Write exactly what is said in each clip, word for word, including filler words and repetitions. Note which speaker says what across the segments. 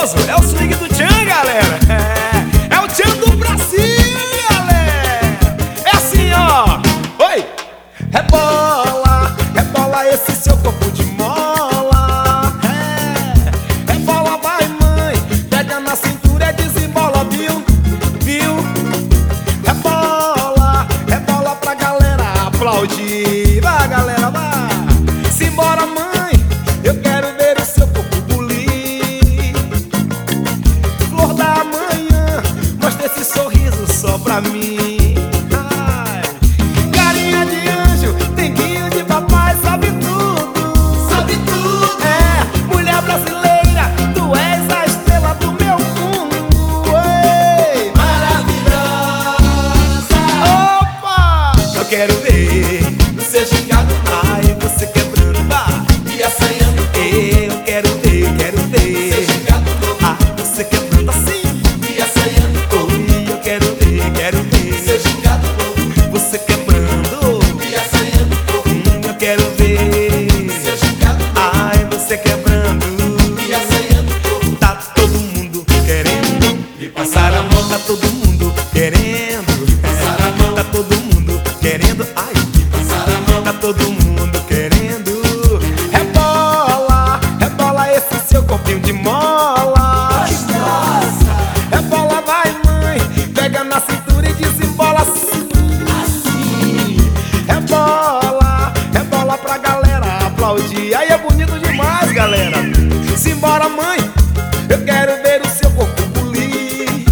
Speaker 1: gostoso, é o swing do Tchan, galera. É, é o Tchan do Brasil, galera. É assim, ó. Oi! Rebola, rebola esse seu corpo de mola. É, rebola, vai mãe, pega na cintura e desembola, viu? Viu? Rebola, rebola pra galera aplaudir. Vai, galera, vai. Simbora, mãe, eu quero ver o seu corpo bulir. Flor da manhã, mostra esse sorriso só pra mim. Ai, carinha de anjo, denguinho de papai, sabe tudo.
Speaker 2: Sabe tudo.
Speaker 1: É, mulher brasileira, tu és a estrela do meu mundo. Ei,
Speaker 2: Maravilhosa.
Speaker 1: opa, eu quero ver
Speaker 2: Você gingado
Speaker 1: ai, você quebrando, vai.
Speaker 2: e assanhando.
Speaker 1: Eu quero ver, eu quero
Speaker 2: Você
Speaker 1: ver.
Speaker 2: gingado
Speaker 1: Ah, você quebrando assim.
Speaker 2: e assanhando.
Speaker 1: Oi, eu quero ver, quero
Speaker 2: Você
Speaker 1: ver.
Speaker 2: gingado
Speaker 1: Você quebrando.
Speaker 2: e assanhando.
Speaker 1: Hum, eu quero ver.
Speaker 2: Você gingado
Speaker 1: Ai, você quebrando.
Speaker 2: e assanhando.
Speaker 1: Tá todo mundo querendo
Speaker 2: E passar a mão.
Speaker 1: Tá todo mundo querendo
Speaker 2: Passar a mão.
Speaker 1: Tá todo mundo querendo. Ai,
Speaker 2: Passar a mão.
Speaker 1: tá todo mundo querendo. Rebola, rebola esse seu corpinho de mola.
Speaker 2: Gostosa.
Speaker 1: Rebola, vai mãe, pega na cintura e desembola assim.
Speaker 2: Assim.
Speaker 1: Rebola, rebola pra galera aplaudir. Aí é bonito demais, galera. Simbora, mãe, eu quero ver o seu corpo bulir.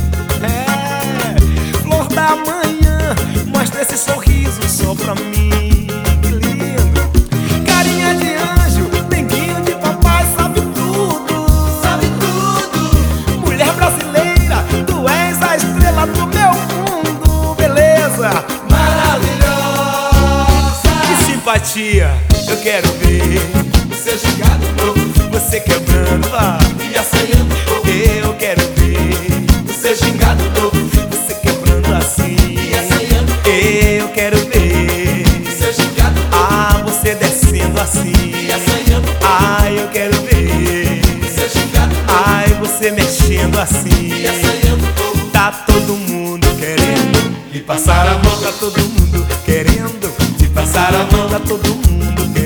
Speaker 1: É, flor da manhã, mostra esse sorriso só pra mim. Que lindo. Carinha de anjo, denguinho de papai, sabe tudo.
Speaker 2: Sabe tudo.
Speaker 1: Mulher brasileira, tu és a estrela do meu mundo. Beleza?
Speaker 2: Maravilhosa.
Speaker 1: Que simpatia, eu quero ver
Speaker 2: Você gingado
Speaker 1: você quebrando, ah,
Speaker 2: e assanhando.
Speaker 1: eu quero ver
Speaker 2: Você gingado
Speaker 1: você quebrando assim,
Speaker 2: e assanhando.
Speaker 1: eu quero ver,
Speaker 2: Você gingado
Speaker 1: ah, você descendo assim,
Speaker 2: e assanhando.
Speaker 1: ai, eu quero ver,
Speaker 2: Você gingado
Speaker 1: ai, você mexendo assim,
Speaker 2: e assanhando.
Speaker 1: tá todo mundo querendo,
Speaker 2: E passar a mão.
Speaker 1: tá todo mundo querendo, se passar a mão, tá todo mundo querendo.